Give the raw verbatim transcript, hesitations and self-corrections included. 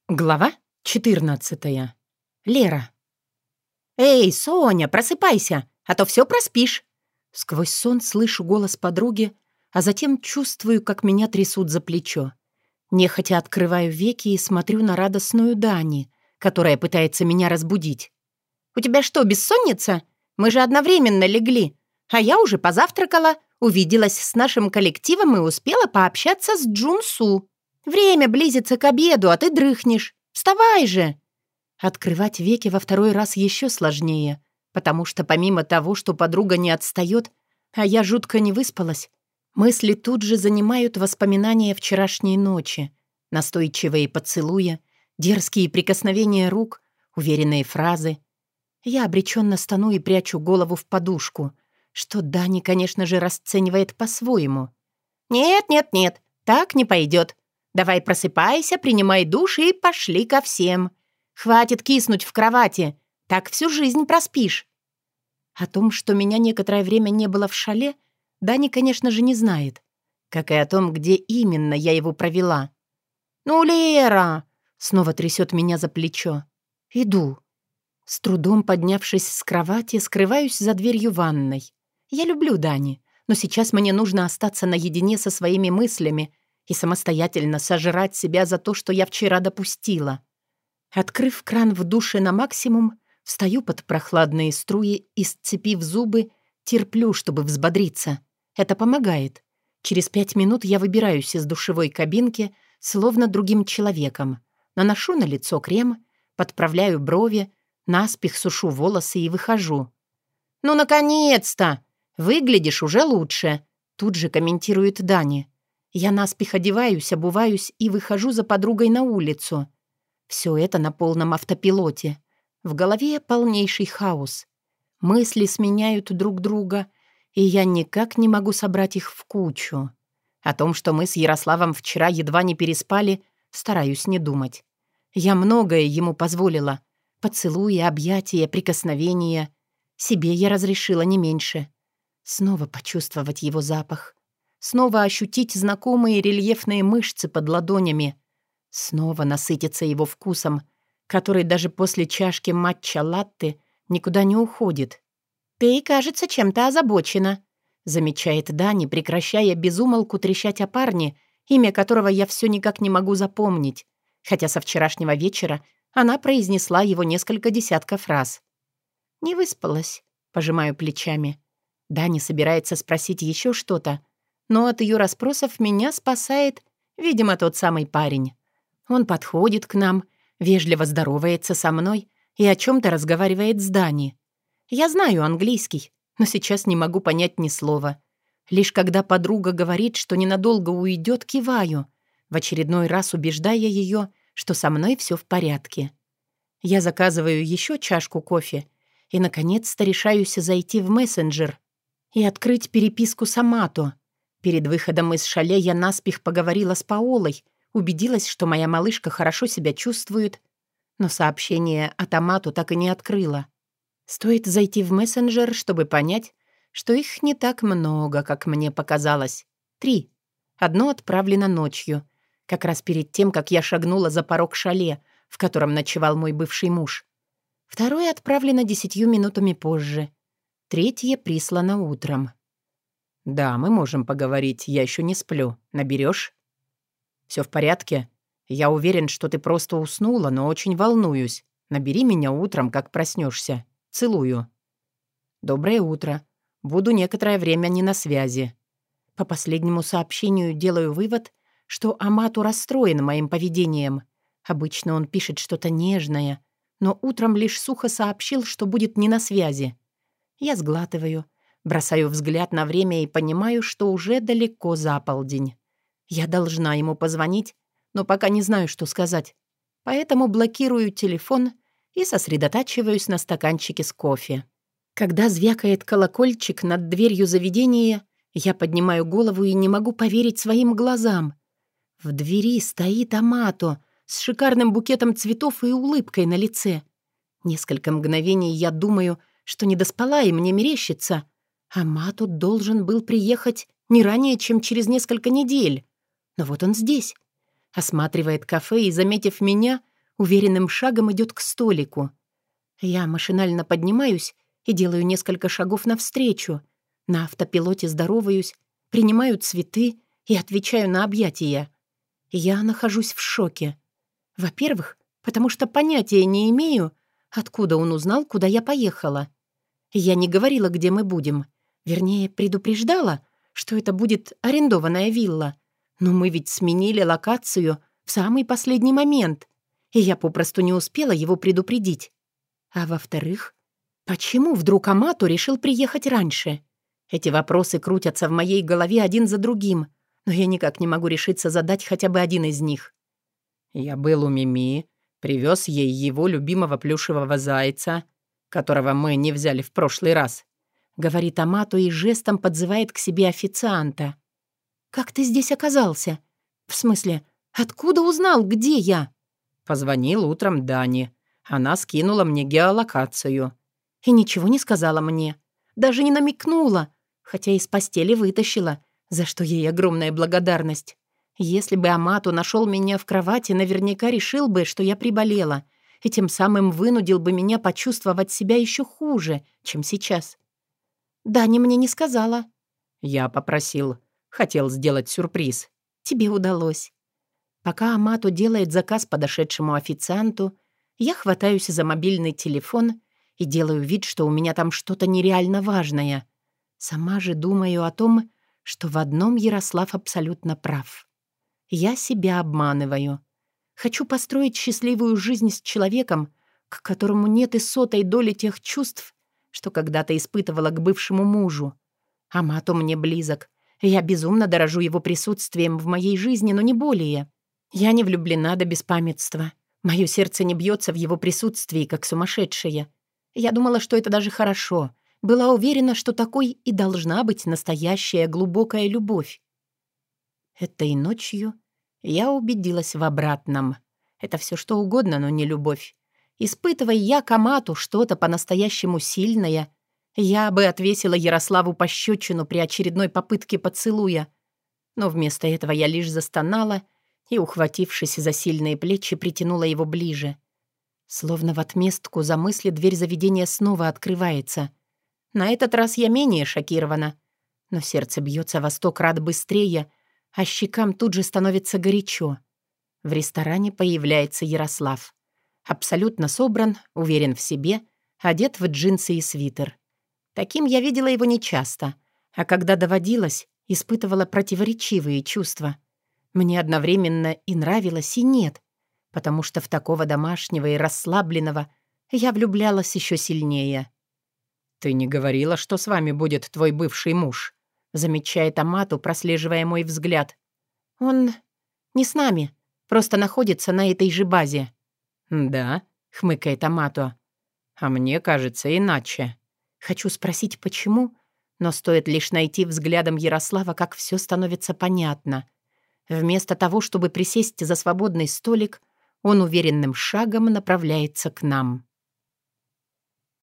Глава четырнадцатая. Лера. «Эй, Соня, просыпайся, а то все проспишь!» Сквозь сон слышу голос подруги, а затем чувствую, как меня трясут за плечо. Нехотя открываю веки и смотрю на радостную Дани, которая пытается меня разбудить. «У тебя что, бессонница? Мы же одновременно легли, а я уже позавтракала, увиделась с нашим коллективом и успела пообщаться с Джунсу. Время близится к обеду, а ты дрыхнешь. Вставай же!» Открывать веки во второй раз еще сложнее, потому что помимо того, что подруга не отстает, а я жутко не выспалась, мысли тут же занимают воспоминания вчерашней ночи, настойчивые поцелуя, дерзкие прикосновения рук, уверенные фразы. Я обреченно стану и прячу голову в подушку, что Дани, конечно же, расценивает по-своему. «Нет, нет, нет, так не пойдет. Давай просыпайся, принимай душ и пошли ко всем. Хватит киснуть в кровати, так всю жизнь проспишь». О том, что меня некоторое время не было в шале, Дани, конечно же, не знает. Как и о том, где именно я его провела. «Ну, Лера!» — снова трясет меня за плечо. «Иду». С трудом поднявшись с кровати, скрываюсь за дверью ванной. Я люблю Дани, но сейчас мне нужно остаться наедине со своими мыслями и самостоятельно сожрать себя за то, что я вчера допустила. Открыв кран в душе на максимум, встаю под прохладные струи и, сцепив зубы, терплю, чтобы взбодриться. Это помогает. Через пять минут я выбираюсь из душевой кабинки, словно другим человеком. Наношу на лицо крем, подправляю брови, наспех сушу волосы и выхожу. «Ну, наконец-то! Выглядишь уже лучше!» Тут же комментирует Дани. Я наспех одеваюсь, обуваюсь и выхожу за подругой на улицу. Все это на полном автопилоте. В голове полнейший хаос. Мысли сменяют друг друга, и я никак не могу собрать их в кучу. О том, что мы с Ярославом вчера едва не переспали, стараюсь не думать. Я многое ему позволила. Поцелуи, объятия, прикосновения. Себе я разрешила не меньше. Снова почувствовать его запах. Снова ощутить знакомые рельефные мышцы под ладонями. Снова насытиться его вкусом, который даже после чашки матча-латте никуда не уходит. «Ты, кажется, чем-то озабочена», — замечает Дани, прекращая безумолку трещать о парне, имя которого я все никак не могу запомнить, хотя со вчерашнего вечера она произнесла его несколько десятков раз. «Не выспалась», — пожимаю плечами. Дани собирается спросить еще что-то, но от ее расспросов меня спасает, видимо, тот самый парень. Он подходит к нам, вежливо здоровается со мной и о чем-то разговаривает с Дани. Я знаю английский, но сейчас не могу понять ни слова. Лишь когда подруга говорит, что ненадолго уйдет, киваю, в очередной раз убеждая ее, что со мной все в порядке. Я заказываю еще чашку кофе и, наконец-то, решаюсь зайти в мессенджер и открыть переписку с Амато. Перед выходом из шале я наспех поговорила с Паолой, убедилась, что моя малышка хорошо себя чувствует, но сообщение от Амато так и не открыла. Стоит зайти в мессенджер, чтобы понять, что их не так много, как мне показалось. Три. Одно отправлено ночью, как раз перед тем, как я шагнула за порог шале, в котором ночевал мой бывший муж. Второе отправлено десятью минутами позже. Третье прислано утром. «Да, мы можем поговорить, я еще не сплю. Наберешь?» «Все в порядке? Я уверен, что ты просто уснула, но очень волнуюсь. Набери меня утром, как проснешься. Целую». «Доброе утро. Буду некоторое время не на связи». По последнему сообщению делаю вывод, что Амату расстроен моим поведением. Обычно он пишет что-то нежное, но утром лишь сухо сообщил, что будет не на связи. Я сглатываю, бросаю взгляд на время и понимаю, что уже далеко за полдень. Я должна ему позвонить, но пока не знаю, что сказать. Поэтому блокирую телефон и сосредотачиваюсь на стаканчике с кофе. Когда звякает колокольчик над дверью заведения, я поднимаю голову и не могу поверить своим глазам. В двери стоит Амато с шикарным букетом цветов и улыбкой на лице. Несколько мгновений я думаю, что не доспала и мне мерещится. Амато должен был приехать не ранее, чем через несколько недель. Но вот он здесь. Осматривает кафе и, заметив меня, уверенным шагом идет к столику. Я машинально поднимаюсь и делаю несколько шагов навстречу. На автопилоте здороваюсь, принимаю цветы и отвечаю на объятия. Я нахожусь в шоке. Во-первых, потому что понятия не имею, откуда он узнал, куда я поехала. Я не говорила, где мы будем. Вернее, предупреждала, что это будет арендованная вилла. Но мы ведь сменили локацию в самый последний момент, и я попросту не успела его предупредить. А во-вторых, почему вдруг Амато решил приехать раньше? Эти вопросы крутятся в моей голове один за другим, но я никак не могу решиться задать хотя бы один из них. Я был у Мими, привез ей его любимого плюшевого зайца, которого мы не взяли в прошлый раз, — говорит Амато и жестом подзывает к себе официанта. «Как ты здесь оказался? В смысле, откуда узнал, где я?» Позвонил утром Дане. Она скинула мне геолокацию. И ничего не сказала мне. Даже не намекнула, хотя из постели вытащила, за что ей огромная благодарность. Если бы Амато нашел меня в кровати, наверняка решил бы, что я приболела, и тем самым вынудил бы меня почувствовать себя еще хуже, чем сейчас. Даня мне не сказала. Я попросил. Хотел сделать сюрприз. Тебе удалось. Пока Амато делает заказ подошедшему официанту, я хватаюсь за мобильный телефон и делаю вид, что у меня там что-то нереально важное. Сама же думаю о том, что в одном Ярослав абсолютно прав. Я себя обманываю. Хочу построить счастливую жизнь с человеком, к которому нет и сотой доли тех чувств, что когда-то испытывала к бывшему мужу. Амато мне близок. Я безумно дорожу его присутствием в моей жизни, но не более. Я не влюблена до беспамятства. Мое сердце не бьется в его присутствии, как сумасшедшее. Я думала, что это даже хорошо. Была уверена, что такой и должна быть настоящая глубокая любовь. Этой ночью я убедилась в обратном. Это все что угодно, но не любовь. Испытывая я к Амату что-то по-настоящему сильное, я бы отвесила Ярославу пощечину при очередной попытке поцелуя. Но вместо этого я лишь застонала и, ухватившись за сильные плечи, притянула его ближе. Словно в отместку за мысли дверь заведения снова открывается. На этот раз я менее шокирована, но сердце бьется во сто крат быстрее, а щекам тут же становится горячо. В ресторане появляется Ярослав. Абсолютно собран, уверен в себе, одет в джинсы и свитер. Таким я видела его нечасто, а когда доводилось, испытывала противоречивые чувства. Мне одновременно и нравилось, и нет, потому что в такого домашнего и расслабленного я влюблялась еще сильнее. «Ты не говорила, что с вами будет твой бывший муж?» замечает Амато, прослеживая мой взгляд. «Он не с нами, просто находится на этой же базе». «Да?» — хмыкает Амато. «А мне кажется иначе». Хочу спросить, почему, но стоит лишь найти взглядом Ярослава, как все становится понятно. Вместо того, чтобы присесть за свободный столик, он уверенным шагом направляется к нам.